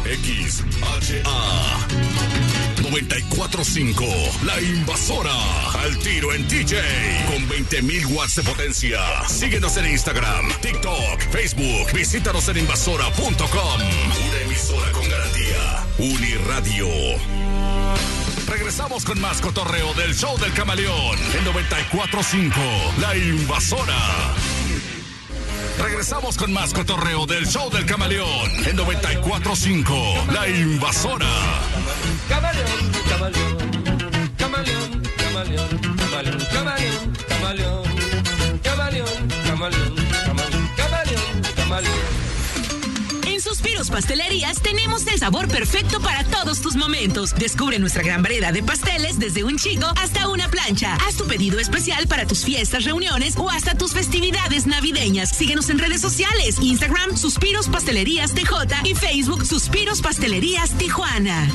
94.5, La Invasora. Al tiro en DJ. Con 20.000 watts de potencia. Síguenos en Instagram, TikTok, Facebook. Visítanos en invasora.com. Una emisora con garantía. Uniradio. Regresamos con más cotorreo del show del camaleón. En 94.5, La Invasora. Regresamos con más cotorreo del show del camaleón. En 94.5, La Invasora. Camaleón, camaleón, camaleón, camaleón, camaleón, camaleón, camaleón, camaleón, camaleón, camaleón, camaleón. En Suspiros Pastelerías tenemos el sabor perfecto para todos tus momentos. Descubre nuestra gran variedad de pasteles desde un chico hasta una plancha. Haz tu pedido especial para tus fiestas, reuniones o hasta tus festividades navideñas. Síguenos en redes sociales, Instagram Suspiros Pastelerías TJ y Facebook Suspiros Pastelerías Tijuana.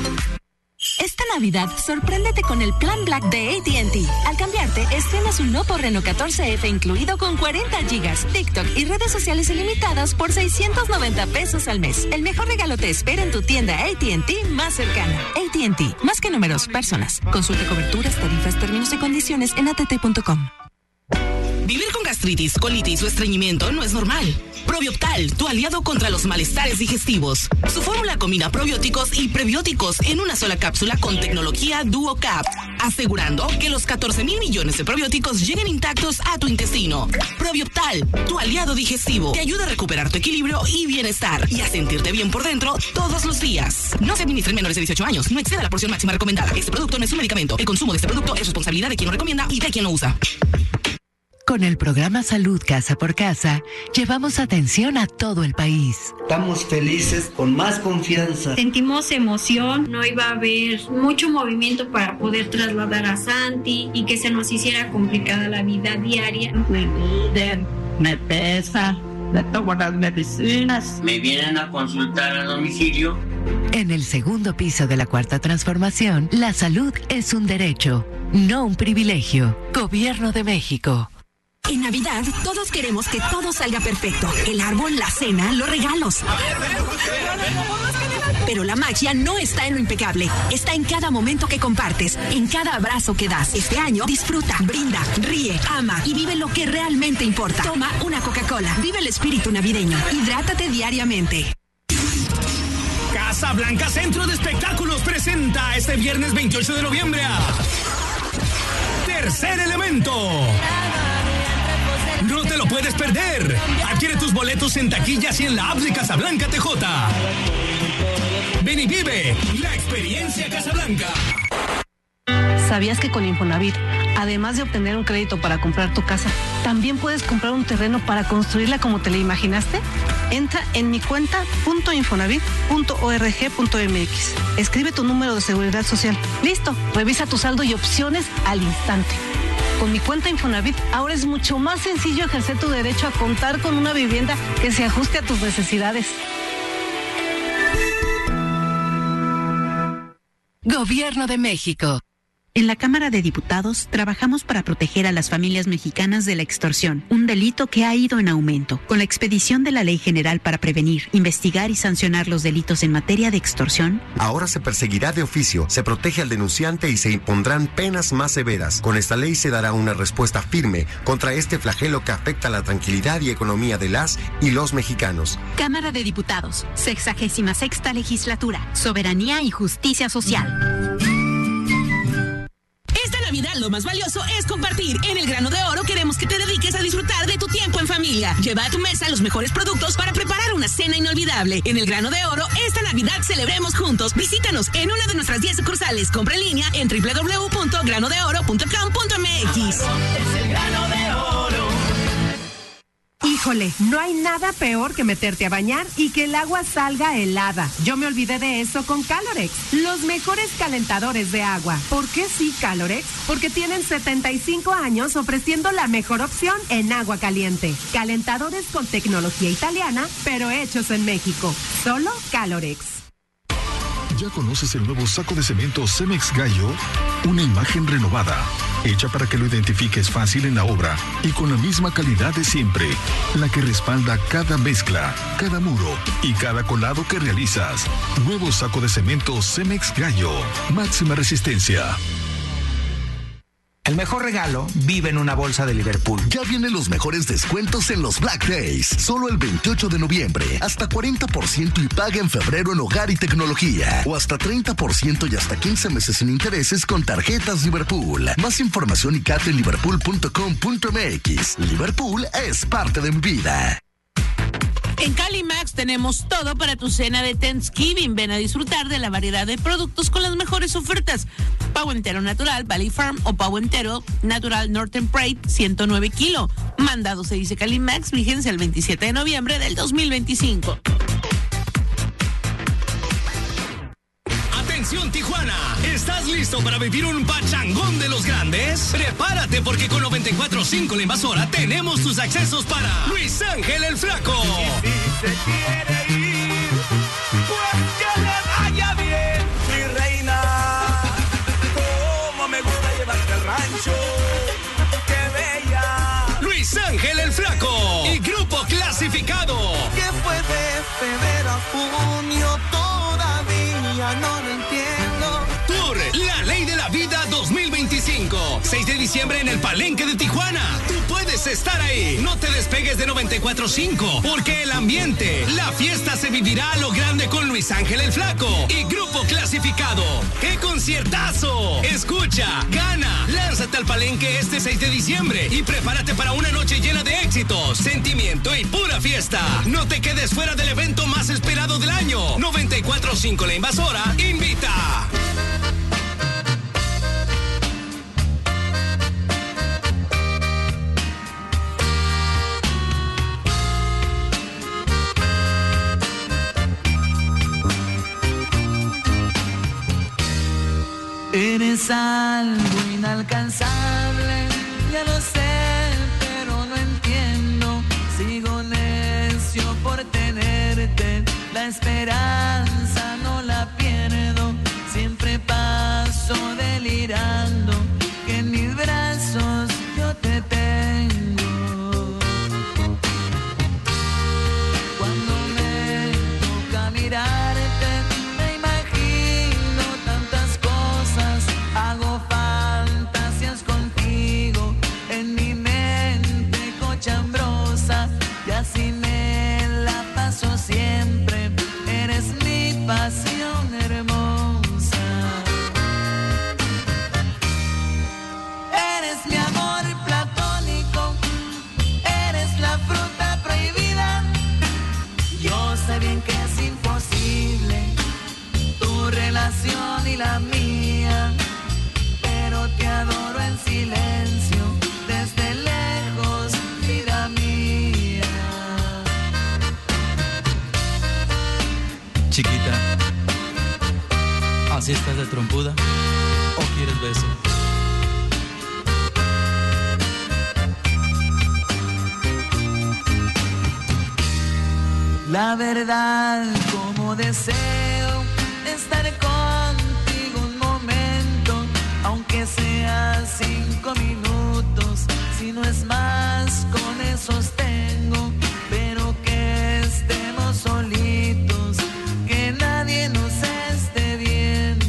Esta Navidad, sorpréndete con el Plan Black de AT&T. Al cambiarte, estrenas un Oppo Reno 14F incluido con 40 gigas, TikTok y redes sociales ilimitadas por $690 al mes. El mejor regalo te espera en tu tienda AT&T más cercana. AT&T, más que números, personas. Consulta coberturas, tarifas, términos y condiciones en att.com. Vivir con gastritis, colitis o estreñimiento no es normal. Probioptal, tu aliado contra los malestares digestivos. Su fórmula combina probióticos y prebióticos en una sola cápsula con tecnología DuoCap, asegurando que los 14,000 millones de probióticos lleguen intactos a tu intestino. Probioptal, tu aliado digestivo, te ayuda a recuperar tu equilibrio y bienestar y a sentirte bien por dentro todos los días. No se administren menores de 18 años, no exceda la porción máxima recomendada. Este producto no es un medicamento. El consumo de este producto es responsabilidad de quien lo recomienda y de quien lo usa. Con el programa Salud Casa por Casa, llevamos atención a todo el país. Estamos felices, con más confianza. Sentimos emoción, no iba a haber mucho movimiento para poder trasladar a Santi y que se nos hiciera complicada la vida diaria. Me miden, me pesan, me toman las medicinas. Me vienen a consultar a domicilio. En el segundo piso de la Cuarta Transformación, la salud es un derecho, no un privilegio. Gobierno de México. En Navidad, todos queremos que todo salga perfecto. El árbol, la cena, los regalos. Pero la magia no está en lo impecable. Está en cada momento que compartes, en cada abrazo que das. Este año, disfruta, brinda, ríe, ama y vive lo que realmente importa. Toma una Coca-Cola. Vive el espíritu navideño. Hidrátate diariamente. Casa Blanca Centro de Espectáculos presenta este viernes 28 de noviembre a Tercer Elemento. No te lo puedes perder. Adquiere tus boletos en taquillas y en la app de Casablanca TJ. Ven y vive la experiencia Casablanca. ¿Sabías que con Infonavit, además de obtener un crédito para comprar tu casa, también puedes comprar un terreno para construirla como te la imaginaste? Entra en mi cuenta.infonavit.org.mx. Escribe tu número de seguridad social. Listo, revisa tu saldo y opciones al instante. Con mi cuenta Infonavit, ahora es mucho más sencillo ejercer tu derecho a contar con una vivienda que se ajuste a tus necesidades. Gobierno de México. En la Cámara de Diputados trabajamos para proteger a las familias mexicanas de la extorsión, un delito que ha ido en aumento. Con la expedición de la Ley General para prevenir, investigar y sancionar los delitos en materia de extorsión, ahora se perseguirá de oficio, se protege al denunciante y se impondrán penas más severas. Con esta ley se dará una respuesta firme contra este flagelo que afecta la tranquilidad y economía de las y los mexicanos. Cámara de Diputados, 66ª Legislatura, Soberanía y Justicia Social. Esta Navidad lo más valioso es compartir. En El Grano de Oro queremos que te dediques a disfrutar de tu tiempo en familia. Lleva a tu mesa los mejores productos para preparar una cena inolvidable. En El Grano de Oro, esta Navidad celebremos juntos. Visítanos en una de nuestras 10 sucursales. Compra en línea en www.granodeoro.com.mx. Es El Grano de Oro. Híjole, no hay nada peor que meterte a bañar y que el agua salga helada. Yo me olvidé de eso con Calorex, los mejores calentadores de agua. ¿Por qué sí, Calorex? Porque tienen 75 años ofreciendo la mejor opción en agua caliente. Calentadores con tecnología italiana, pero hechos en México. Solo Calorex. ¿Ya conoces el nuevo saco de cemento Cemex Gallo? Una imagen renovada, hecha para que lo identifiques fácil en la obra y con la misma calidad de siempre, la que respalda cada mezcla, cada muro y cada colado que realizas. Nuevo saco de cemento Cemex Gallo, máxima resistencia. El mejor regalo vive en una bolsa de Liverpool. Ya vienen los mejores descuentos en los Black Days. Solo el 28 de noviembre. Hasta 40% y paga en febrero en hogar y tecnología. O hasta 30% y hasta 15 meses sin intereses con tarjetas Liverpool. Más información y en liverpool.com.mx. Liverpool es parte de mi vida. En Calimax tenemos todo para tu cena de Thanksgiving. Ven a disfrutar de la variedad de productos con las mejores ofertas. Pavo entero natural Valley Farm o pavo entero natural Northern Pride 109 kilo. Mandado se dice Calimax, vigencia el 27 de noviembre del 2025. Atención Tijuana, ¿estás listo para vivir un pachangón de los grandes? Prepárate porque con 94.5 La Invasora tenemos tus accesos para Luis Ángel el Flaco. Y si se quiere ir, pues que le vaya bien, mi reina. Como me gusta llevarte al rancho, qué bella. Luis Ángel el Flaco y Grupo Clasificado. Que fue de febrero a junio, todavía no lo entiendo. Tour La Ley de la Vida 2025. 6 de diciembre en el Palenque de Tijuana. Tú puedes estar ahí. No te despegues de 94.5 porque el ambiente, la fiesta se vivirá a lo grande con Luis Ángel el Flaco y Grupo Clasificado. ¡Qué conciertazo! Escucha, gana, lánzate al Palenque este 6 de diciembre y prepárate para una noche llena de éxitos, sentimiento y pura fiesta. No te quedes fuera del evento más esperado del año. 94.5 La Invasora invita. Eres algo inalcanzable, ya lo sé, pero no entiendo. Sigo necio por tenerte, la esperanza no la pierdo. Siempre paso delirando, que en mis brazos yo te tengo. Cuando me toca mirarte, hago fantasías contigo en mi mente cochambrosa y así me la paso siempre. Eres mi pasión hermosa. Eres mi amor platónico, eres la fruta prohibida. Yo sé bien que es imposible tu relación y la mía, te adoro en silencio, desde lejos, vida mía. Chiquita, ¿así estás de trompuda? ¿O quieres beso? La verdad, como deseo estar contigo un momento, aunque sea 5 minutos, si no es más, con esos tengo, pero que estemos solitos, que nadie nos esté viendo.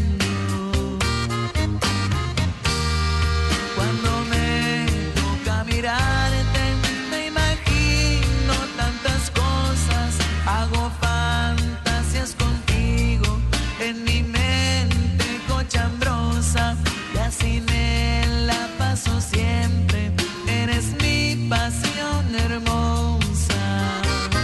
Cuando me toca mirarte, me imagino tantas cosas, hago fantasías contigo en mi mente cochambrosa. Y así me la paso siempre, eres mi pasión hermosa.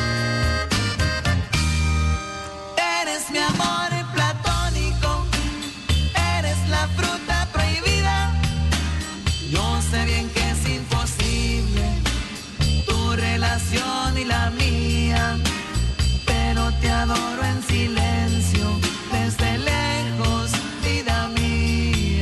Eres mi amor platónico, eres la fruta prohibida. Yo sé bien que es imposible tu relación y la mía, pero te adoro en silencio, desde lejos, vida mía.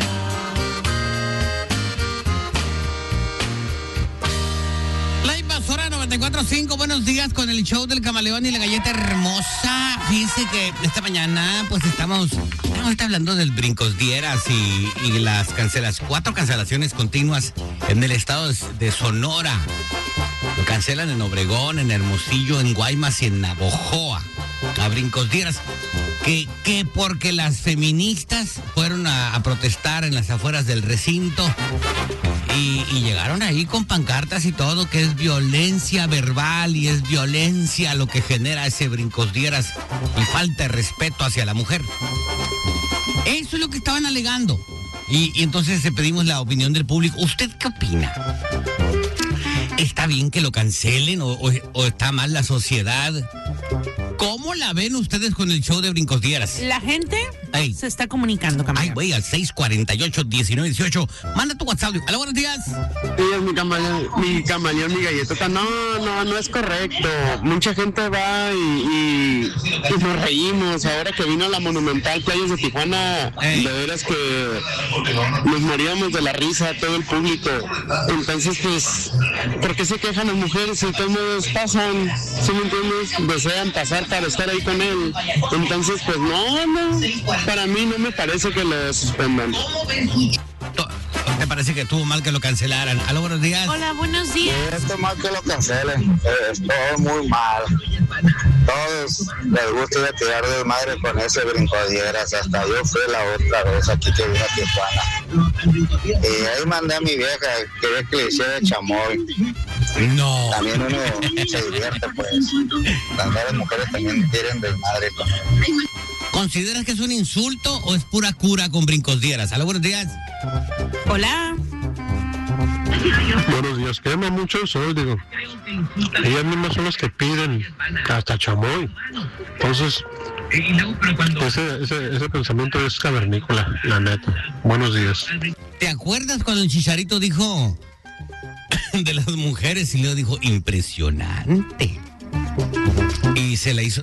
La Invasora 94.5, buenos días. días con el show del Camaleón y la Galleta Hermosa. Fíjense que esta mañana pues estamos hablando del Brincos Dieras y las 4 cancelaciones continuas en el estado de Sonora. Lo cancelan en Obregón, en Hermosillo, en Guaymas y en Navojoa. A Brincos Dieras. Que porque las feministas fueron a protestar en las afueras del recinto y llegaron ahí con pancartas y todo, que es violencia verbal y es violencia lo que genera ese Brincos Dieras y falta de respeto hacia la mujer. Eso es lo que estaban alegando. Y entonces pedimos la opinión del público. ¿Usted qué opina? ¿Está bien que lo cancelen o está mal la sociedad? ¿Cómo la ven ustedes con el show de Brincos Dieras? La gente se está comunicando, Camaleón. Ay, güey, al 648-1918. Manda tu WhatsApp. Hola, buenos días. Sí, mi camaleón, mi galletota. No es correcto. Mucha gente va y nos reímos. Ahora que vino la Monumental Playas de Tijuana, de veras que nos moríamos de la risa todo el público. Entonces, pues, ¿por qué se quejan las mujeres? Entonces pasan, ¿sí me entiendes? Desean pasar para estar ahí con él. Entonces, pues no, para mí no me parece que lo suspendan. ¿Te parece que estuvo mal que lo cancelaran? Aló, buenos días. Hola, buenos días. Está mal que lo cancelen. Es todo muy mal. Todos les gusta ir a tirar de madre con ese Brincos Dieras. Hasta yo fui la otra vez aquí que vine a Tijuana. Y ahí mandé a mi vieja, quería que le hiciera chamoy. No. También uno se divierte, pues. Las mujeres también tiran de madre con él. ¿Consideras que es un insulto o es pura cura con Brincos Dieras? Aló, buenos días. Hola. Buenos días, quema mucho el sol, digo. Ellas mismas son las que piden hasta chamoy. Entonces, ese pensamiento es cavernícola, la neta. Buenos días. ¿Te acuerdas cuando el Chicharito dijo de las mujeres y luego dijo impresionante? Y se la hizo,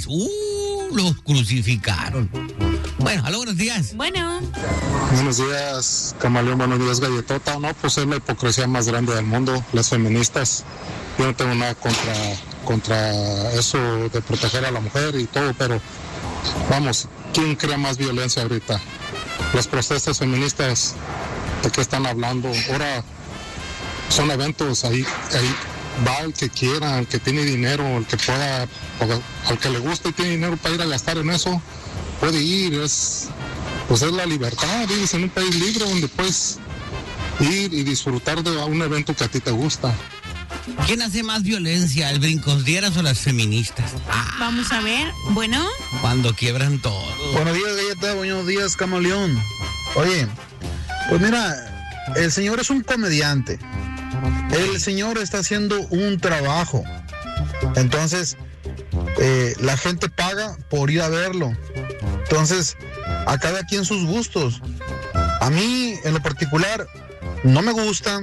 los crucificaron. Bueno, aló, buenos días. Bueno. Buenos días, Camaleón, buenos días, galletota. No, pues es la hipocresía más grande del mundo, las feministas. Yo no tengo nada contra eso de proteger a la mujer y todo, pero vamos, ¿quién crea más violencia ahorita? Las protestas feministas, ¿de qué están hablando? Ahora son eventos, ahí va el que quiera, el que tiene dinero, el que pueda, al que le gusta y tiene dinero para ir a gastar en eso, puede ir, es la libertad. Vives en un país libre donde puedes ir y disfrutar de un evento que a ti te gusta. ¿Quién hace más violencia, el Brincos Dieras o las feministas? Vamos a ver, bueno. Cuando quiebran todo. Buenos días, galleta, buenos días, Camaleón. Oye, pues mira, el señor es un comediante. El señor está haciendo un trabajo. Entonces, la gente paga por ir a verlo. Entonces, a cada quien sus gustos. A mí, en lo particular, no me gusta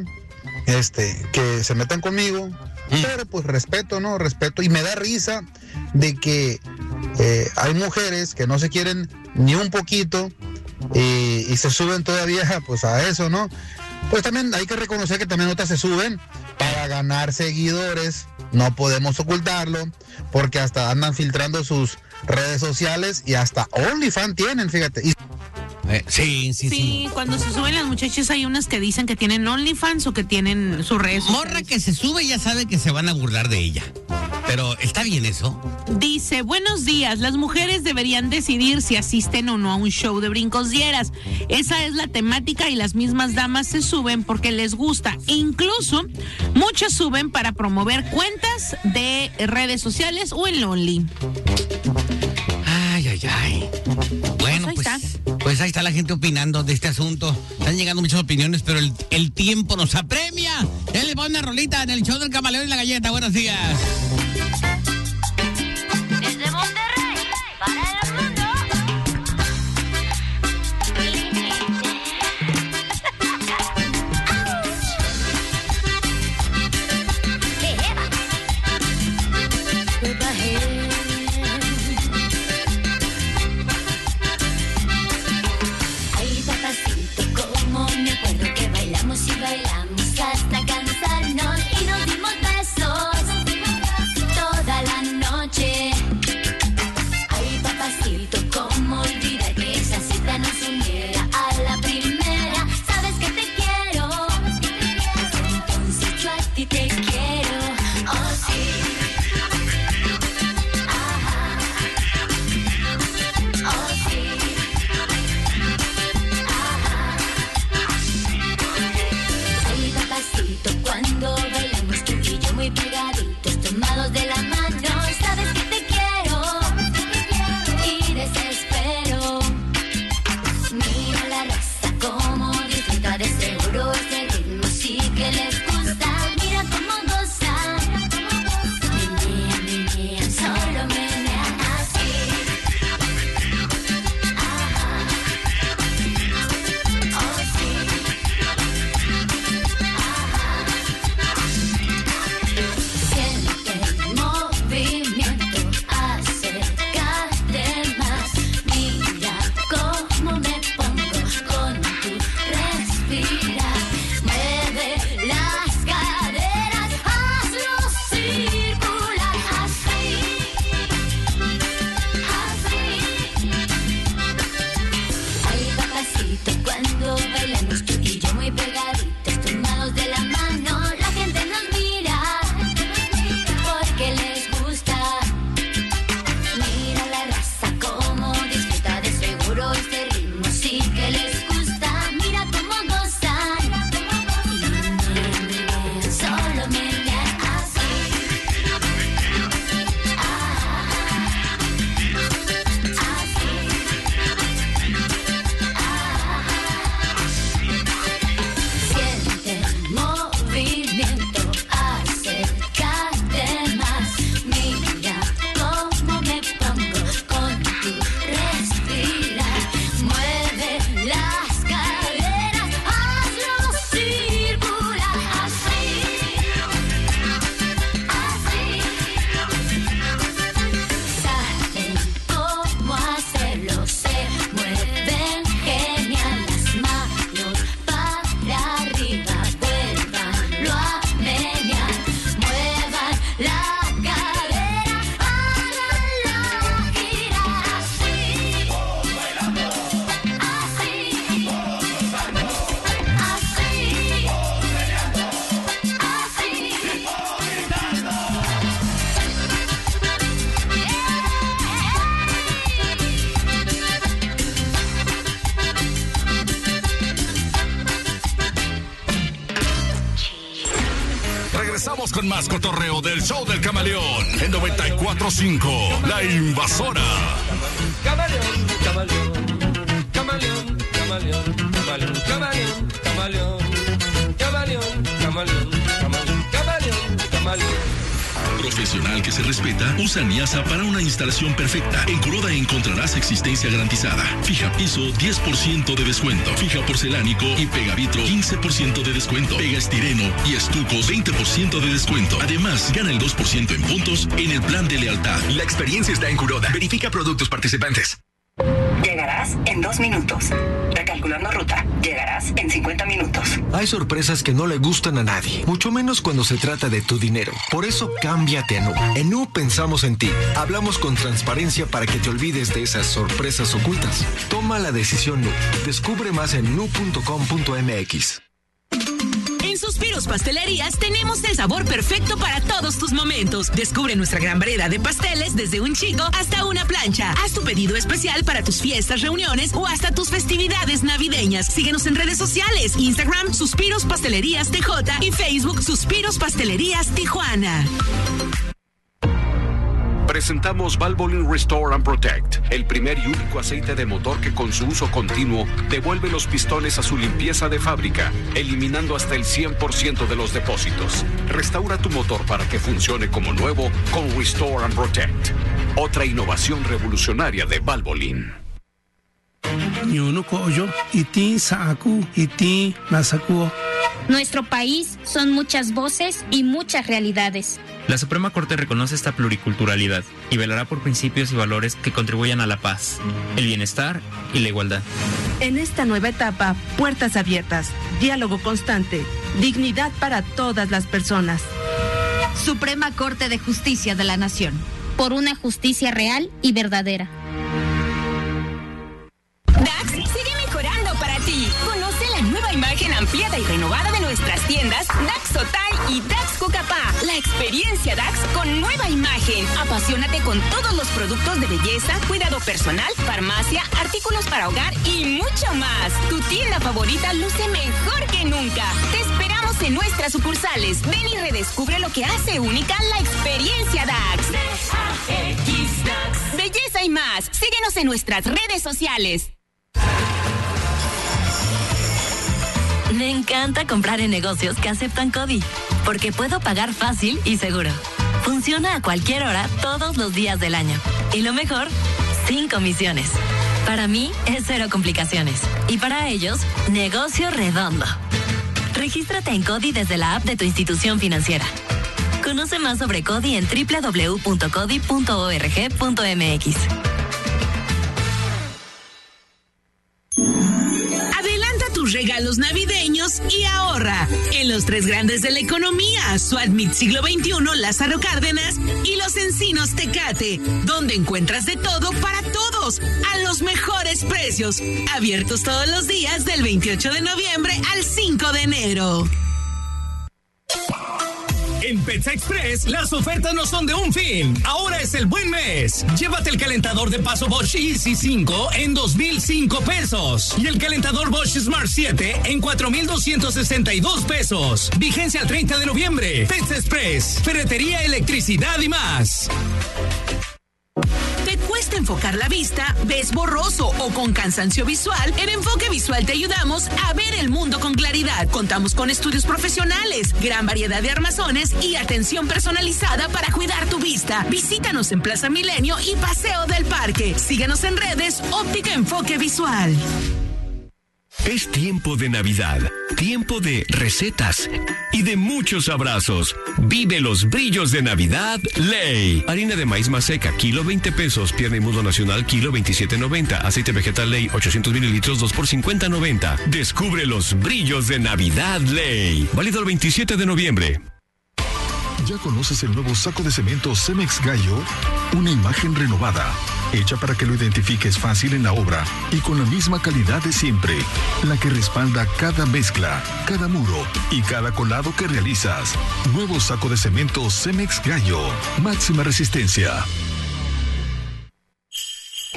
que se metan conmigo, pero pues respeto, ¿no? Respeto. Y me da risa de que hay mujeres que no se quieren ni un poquito y se suben todavía pues a eso, ¿no? Pues también hay que reconocer que también otras se suben para ganar seguidores, no podemos ocultarlo, porque hasta andan filtrando sus redes sociales y hasta OnlyFans tienen, fíjate. Sí, cuando se suben las muchachas hay unas que dicen que tienen OnlyFans o que tienen sus redes sociales. Morra que se sube ya sabe que se van a burlar de ella. Pero ¿está bien eso? Dice, buenos días, las mujeres deberían decidir si asisten o no a un show de Brincos Dieras. Esa es la temática y las mismas damas se suben porque les gusta. E incluso muchas suben para promover cuentas de redes sociales o en Only. Ay. Bueno, pues ahí está la gente opinando de este asunto. Están llegando muchas opiniones, pero el tiempo nos apremia. Él le pone una rolita en el show del Camaleón y la Galleta. Buenos días. Desde Monterrey, para el mundo. Ay, papacito, como me acuerdo que bailamos y bailamos hasta cansarnos y nos dimos besos. Continuamos con más cotorreo del show del Camaleón en 94.5, La Invasora. Camaleón, camaleón, camaleón, camaleón, camaleón, camaleón, camaleón, camaleón, camaleón, camaleón, camaleón. Profesional que se respeta, usa Niasa para una instalación perfecta. En Kuroda encontrarás existencia garantizada. Fija piso, 10% de descuento. Fija porcelánico y pegavitro, 15% de descuento. Pega estireno y estucos, 20% de descuento. Además, gana el 2% en puntos en el plan de lealtad. La experiencia está en Kuroda. Verifica productos participantes. Llegarás en 2 minutos. Recalculando ruta. Llegarás en 50 minutos. Hay sorpresas que no le gustan a nadie, mucho menos cuando se trata de tu dinero. Por eso, cámbiate a Nu. En Nu pensamos en ti. Hablamos con transparencia para que te olvides de esas sorpresas ocultas. Toma la decisión Nu. Descubre más en nu.com.mx. En Suspiros Pastelerías tenemos el sabor perfecto para todos tus momentos. Descubre nuestra gran variedad de pasteles desde un chico hasta una plancha. Haz tu pedido especial para tus fiestas, reuniones o hasta tus festividades navideñas. Síguenos en redes sociales, Instagram Suspiros Pastelerías TJ y Facebook Suspiros Pastelerías Tijuana. Presentamos Valvoline Restore and Protect, el primer y único aceite de motor que con su uso continuo devuelve los pistones a su limpieza de fábrica, eliminando hasta el 100% de los depósitos. Restaura tu motor para que funcione como nuevo con Restore and Protect. Otra innovación revolucionaria de Valvoline. Nuestro país son muchas voces y muchas realidades. La Suprema Corte reconoce esta pluriculturalidad y velará por principios y valores que contribuyan a la paz, el bienestar y la igualdad. En esta nueva etapa, puertas abiertas, diálogo constante, dignidad para todas las personas. Suprema Corte de Justicia de la Nación. Por una justicia real y verdadera. DAX sigue mejorando para ti. Conoce la nueva imagen ampliada y renovada de nuestras tiendas DAX Total y DAX Cucapá. La experiencia DAX con nueva imagen. Apasionate con todos los productos de belleza, cuidado personal, farmacia, artículos para hogar y mucho más. Tu tienda favorita luce mejor que nunca. Te esperamos en nuestras sucursales. Ven y redescubre lo que hace única la experiencia DAX. DAX. Belleza y más. Síguenos en nuestras redes sociales. Me encanta comprar en negocios que aceptan CODI, porque puedo pagar fácil y seguro. Funciona a cualquier hora, todos los días del año. Y lo mejor, sin comisiones. Para mí, es cero complicaciones. Y para ellos, negocio redondo. Regístrate en CODI desde la app de tu institución financiera. Conoce más sobre CODI en www.codi.org.mx. Tus regalos navideños y ahorra en los 3 grandes de la economía, Suadmit Siglo XXI, Lázaro Cárdenas y Los Encinos Tecate, donde encuentras de todo para todos a los mejores precios, abiertos todos los días del 28 de noviembre al 5 de enero. En Pizza Express, las ofertas no son de un fin. Ahora es el buen mes. Llévate el calentador de paso Bosch Easy 5 en 2,005 pesos. Y el calentador Bosch Smart 7 en 4,262 pesos. Vigencia al 30 de noviembre. Pizza Express, ferretería, electricidad y más. ¿Te cuesta enfocar la vista? ¿Ves borroso o con cansancio visual? En Enfoque Visual te ayudamos a ver el mundo con claridad. Contamos con estudios profesionales, gran variedad de armazones y atención personalizada para cuidar tu vista. Visítanos en Plaza Milenio y Paseo del Parque. Síguenos en redes Óptica Enfoque Visual. Es tiempo de Navidad, tiempo de recetas y de muchos abrazos. Vive los brillos de Navidad, Ley. Harina de maíz maseca, kilo 20 pesos. Pierna y muslo nacional, kilo 27.90. Aceite vegetal Ley, 800 mililitros, 2 por 50.90. Descubre los brillos de Navidad, Ley. Válido el 27 de noviembre. ¿Ya conoces el nuevo saco de cemento Cemex Gallo? Una imagen renovada, hecha para que lo identifiques fácil en la obra y con la misma calidad de siempre, la que respalda cada mezcla, cada muro y cada colado que realizas. Nuevo saco de cemento Cemex Gallo, máxima resistencia.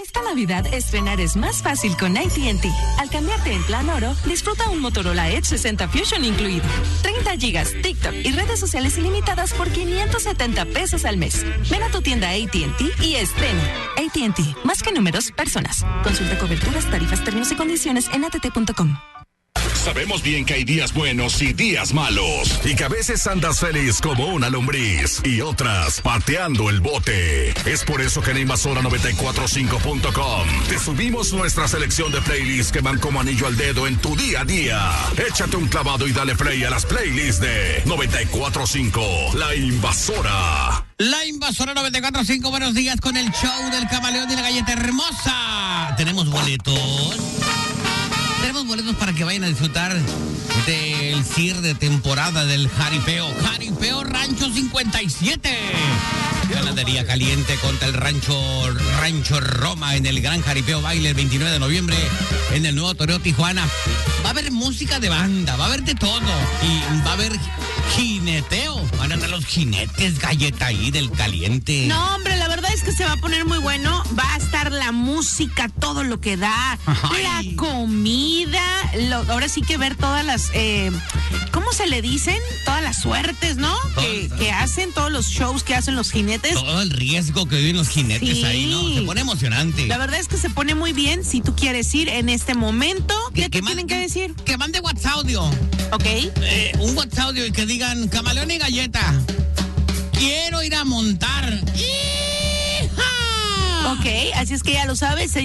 Esta Navidad estrenar es más fácil con AT&T. Al cambiarte en plan oro, disfruta un Motorola Edge 60 Fusion incluido. 30 gigas, TikTok y redes sociales ilimitadas por $570 al mes. Ven a tu tienda AT&T y estrena. AT&T, más que números, personas. Consulta coberturas, tarifas, términos y condiciones en att.com. Sabemos bien que hay días buenos y días malos, y que a veces andas feliz como una lombriz y otras pateando el bote. Es por eso que en Invasora945.com te subimos nuestra selección de playlists que van como anillo al dedo en tu día a día. Échate un clavado y dale play a las playlists de 945, La Invasora. La Invasora 945, buenos días con el show del Camaleón y la Galleta Hermosa. Tenemos boletos. Tenemos boletos para que vayan a disfrutar del cierre de temporada del Jaripeo. Jaripeo Rancho 57. Ganadería caliente contra el Rancho Roma en el Gran Jaripeo Baile el 29 de noviembre en el nuevo Toreo Tijuana. Va a haber música de banda, va a haber de todo. Y va a haber jineteo. Van a andar los jinetes, Galleta, ahí del caliente. No, hombre, la verdad es que se va a poner muy bueno. Va a estar la música, todo lo que da. Ay. La comida. Ahora sí que ver todas las... ¿cómo se le dicen? Todas las suertes, ¿no? Que hacen, todos los shows que hacen los jinetes. Todo el riesgo que viven los jinetes ahí, ¿no? Se pone emocionante. La verdad es que se pone muy bien. Si tú quieres ir en este momento, ¿qué te tienen que decir? Que mande WhatsApp audio. Ok. Un WhatsApp audio y que digan, Camaleón y Galleta, quiero ir a montar. ¡Hija! Ok, así es que ya lo sabes,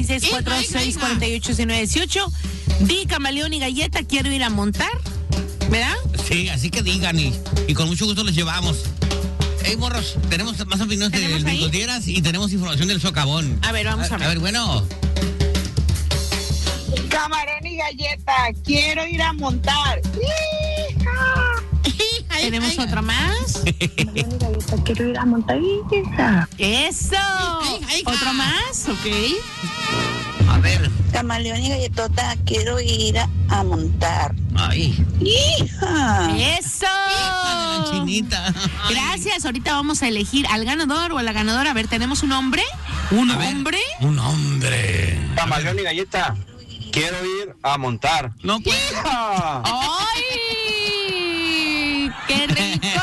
664-648-1918. Di Camaleón y Galleta, quiero ir a montar, ¿verdad? Sí, así que digan y con mucho gusto los llevamos. Hey, morros, tenemos más opiniones del Bricotieras y tenemos información del socavón. A ver, vamos a ver. A ver, bueno. Camarón y Galleta, quiero ir a montar. ¿Tenemos otra más? Camarón y Galleta, quiero ir a montar. ¡Eso! ¿Otro más? Ok. A ver. Camaleón y Galletota, quiero ir a montar. ¡Ay! ¡Hija! ¡Eso! ¡Hija de la chinita! Ay. Gracias, ahorita vamos a elegir al ganador o a la ganadora. A ver, ¿tenemos un hombre? ¿Un hombre? Un hombre. Camaleón y Galleta, quiero ir a montar. No puedo. ¡Ay! ¡Qué rico!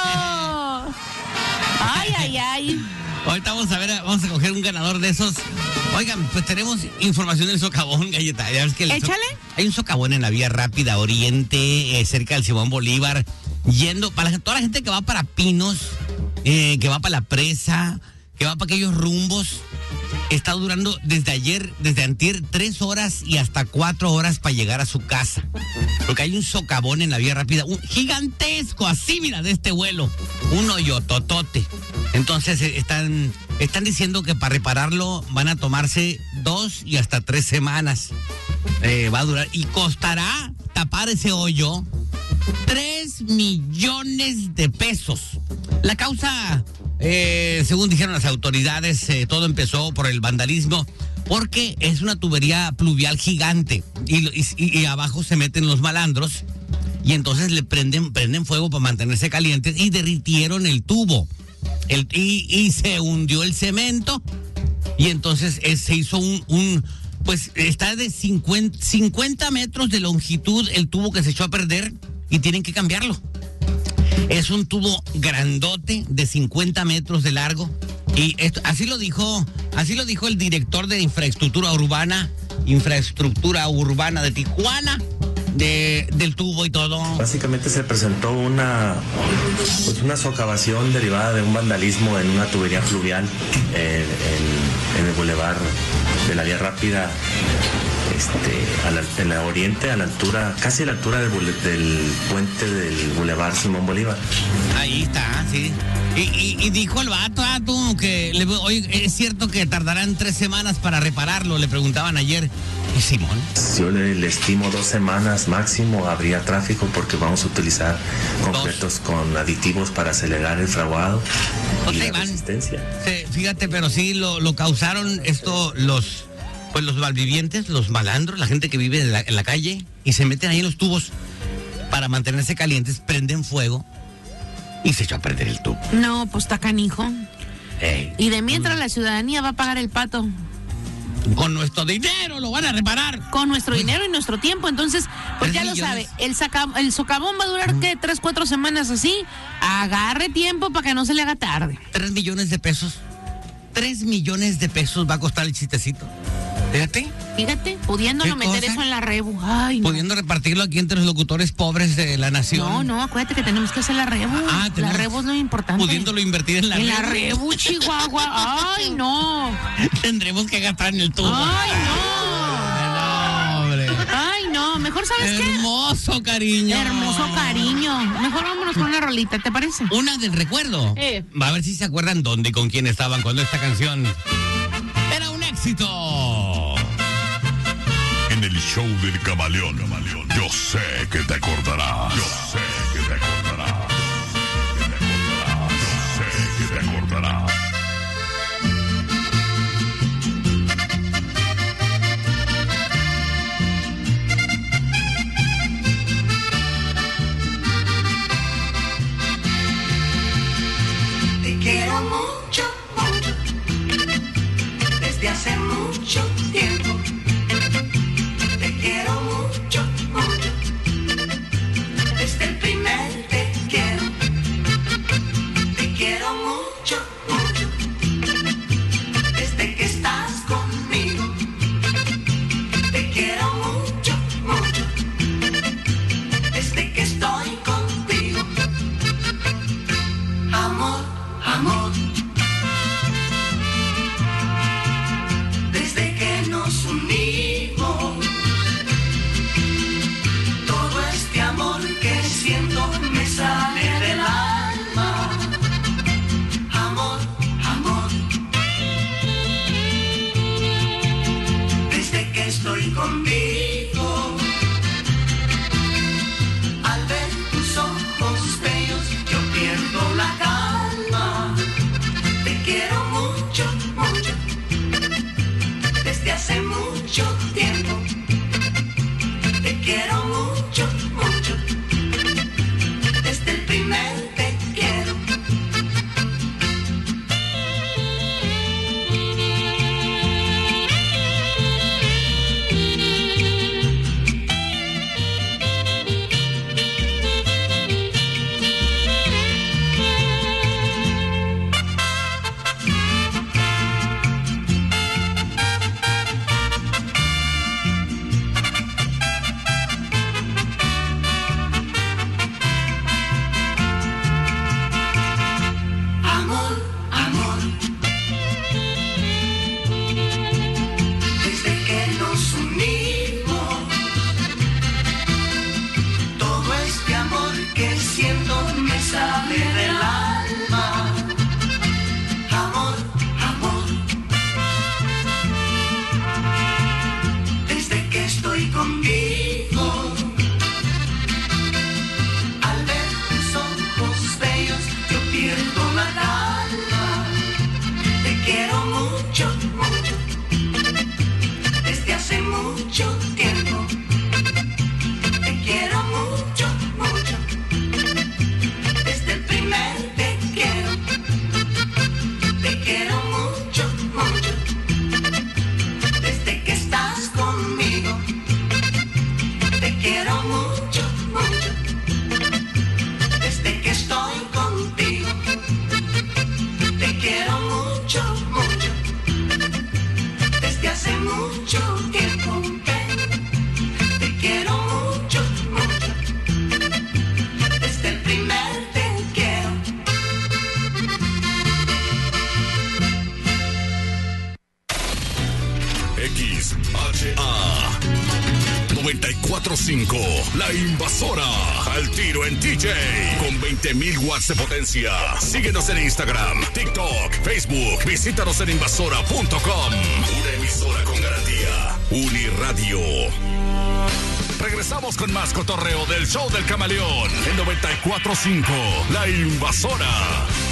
¡Ay, ay, ay! Ahorita vamos a coger un ganador de esos. Oigan, pues tenemos información del socavón, Galleta. Ya ves que échale. Hay un socavón en la vía rápida Oriente, cerca del Simón Bolívar, yendo para toda la gente que va para Pinos, que va para la presa, que va para aquellos rumbos. Está durando desde antier, 3 horas y hasta 4 horas para llegar a su casa. Porque hay un socavón en la vía rápida, un gigantesco, así mira, de este vuelo. Un hoyototote. Entonces están diciendo que para repararlo van a tomarse 2 y hasta 3 semanas. Va a durar y costará tapar ese hoyo 3 millones de pesos. La causa, según dijeron las autoridades, todo empezó por el vandalismo, porque es una tubería pluvial gigante y abajo se meten los malandros y entonces le prenden fuego para mantenerse calientes y derritieron el tubo. Y se hundió el cemento y entonces se hizo pues está de 50 metros de longitud el tubo que se echó a perder y tienen que cambiarlo. Es un tubo grandote de 50 metros de largo y así lo dijo el director de infraestructura urbana de Tijuana, del tubo y todo. Básicamente se presentó una socavación derivada de un vandalismo en una tubería fluvial en el bulevar de la vía rápida, en la Oriente, casi a la altura del puente del bulevar Simón Bolívar. Ahí está, sí. Y dijo el vato, que hoy es cierto que tardarán 3 semanas para repararlo, le preguntaban ayer. ¿Y Simón? Yo le estimo 2 semanas máximo, habría tráfico porque vamos a utilizar concretos con aditivos para acelerar el fraguado y la resistencia. Sí, fíjate, pero sí lo causaron los malvivientes, los malandros, la gente que vive en la calle y se meten ahí en los tubos para mantenerse calientes, prenden fuego y se echó a perder el tubo. No, pues está canijo. Y de mientras la ciudadanía va a pagar el pato. Con nuestro dinero lo van a reparar. Con nuestro dinero y nuestro tiempo. Entonces, pues ya lo sabe. El socavón va a durar, ¿qué? 3-4 semanas así. Agarre tiempo para que no se le haga tarde. 3 millones de pesos. 3 millones de pesos va a costar el chistecito. Fíjate, pudiéndolo meter eso en la rebu. Ay, no. Pudiendo repartirlo aquí entre los locutores pobres de la nación. No, acuérdate que tenemos que hacer la rebu. La rebu es lo importante. Pudiéndolo invertir en la rebu. En la rebu, Chihuahua. Ay, no. Tendremos que gastar en el tubo. Ay, no. Hombre. Ay, no. Mejor, ¿sabes qué? Hermoso cariño. Mejor vámonos con una rolita, ¿te parece? Una del recuerdo. Va a ver si se acuerdan dónde y con quién estaban cuando esta canción era un éxito. En el show del camaleón, yo sé que te acordarás. Yo sé que te acordarás. Yo sé que te acordarás. Te quiero mucho, mucho, desde hace mucho tiempo. Te quiero mucho, mucho, desde el primer te quiero. Te quiero mucho, mucho, desde que estás conmigo. Te quiero mucho, mucho, desde que estoy contigo. Amor, amor, desde que nos unimos, todo este amor que siento me sale del alma. Amor, amor, desde que estoy contigo, al ver tus ojos bellos yo pierdo la calma. Te quiero mucho, mucho, desde hace mucho tiempo. Te quiero mucho, mucho, desde el primer te quiero. Amor, amor, desde que nos unimos, todo este amor que siento me sale del alma. Amor, amor, desde que estoy contigo, al ver tus ojos bellos yo pierdo la calma. Te quiero mucho, mucho, desde hace mucho tiempo. Te quiero mucho, mucho, desde el primer te quiero. Te quiero mucho, mucho, desde que estás conmigo. Te quiero mucho, mucho, desde que estoy contigo. Te quiero mucho, mucho, desde hace mucho tiempo. Te quiero mucho, mucho, desde el primer te quiero. XHA 94.5, La Invasora, al tiro en DJ, con 20.000 watts de potencia. Síguenos en Instagram, TikTok, Facebook, visítanos en invasora.com. Una emisora con garantía, Uniradio. Regresamos con más cotorreo del show del camaleón, en 94.5, La Invasora.